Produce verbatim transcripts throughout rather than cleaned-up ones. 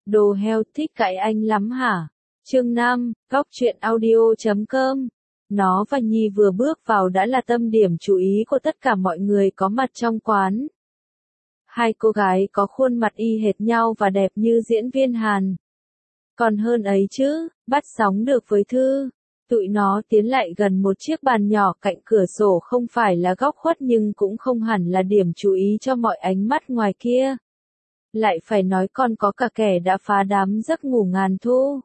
Đồ heo thích cãi anh lắm hả? Chương năm, góc truyện audio chấm com. Nó và Nhi vừa bước vào đã là tâm điểm chú ý của tất cả mọi người có mặt trong quán. Hai cô gái có khuôn mặt y hệt nhau và đẹp như diễn viên Hàn. Còn hơn ấy chứ, bắt sóng được với Thư. Tụi nó tiến lại gần một chiếc bàn nhỏ cạnh cửa sổ, không phải là góc khuất nhưng cũng không hẳn là điểm chú ý cho mọi ánh mắt ngoài kia. Lại phải nói còn có cả kẻ đã phá đám giấc ngủ ngàn thu.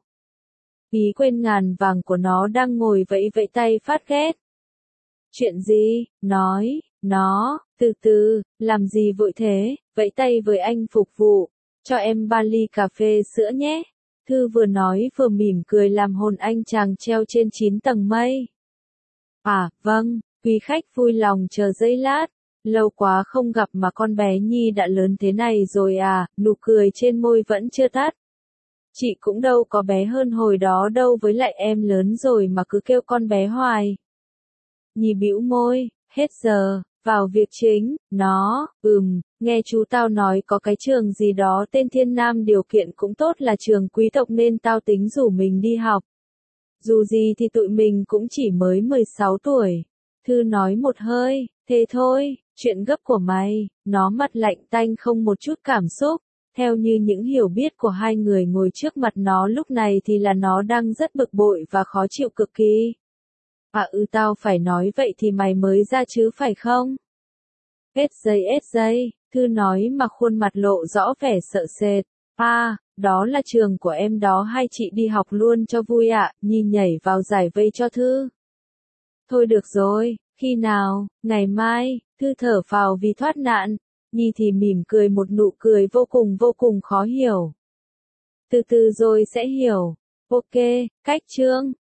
Ý quên ngàn vàng của nó đang ngồi vẫy vẫy tay phát ghét. Chuyện gì? Nói, nó, từ từ, làm gì vội thế, vẫy tay với anh phục vụ, cho em ba ly cà phê sữa nhé. Thư vừa nói vừa mỉm cười làm hồn anh chàng treo trên chín tầng mây. À, vâng, quý khách vui lòng chờ giây lát. Lâu quá không gặp mà con bé Nhi đã lớn thế này rồi à, nụ cười trên môi vẫn chưa tắt. Chị cũng đâu có bé hơn hồi đó đâu, với lại em lớn rồi mà cứ kêu con bé hoài. Nhi bĩu môi, hết giờ, vào việc chính, nó, ừm, nghe chú tao nói có cái trường gì đó tên Thiên Nam điều kiện cũng tốt là trường quý tộc nên tao tính rủ mình đi học. Dù gì thì tụi mình cũng chỉ mới mười sáu tuổi. Thư nói một hơi, thế thôi, chuyện gấp của mày, nó mặt lạnh tanh không một chút cảm xúc. Theo như những hiểu biết của hai người ngồi trước mặt nó lúc này thì là nó đang rất bực bội và khó chịu cực kỳ. À ừ, tao phải nói vậy thì mày mới ra chứ phải không? Ết giây ết giây, Thư nói mà khuôn mặt lộ rõ vẻ sợ sệt. À, đó là trường của em đó, hay chị đi học luôn cho vui ạ? À? Nhi nhảy vào giải vây cho Thư. Thôi được rồi, khi nào, ngày mai, Thư thở phào vì thoát nạn. Nhi thì mỉm cười một nụ cười vô cùng vô cùng khó hiểu. Từ từ rồi sẽ hiểu. Ok, cách chương.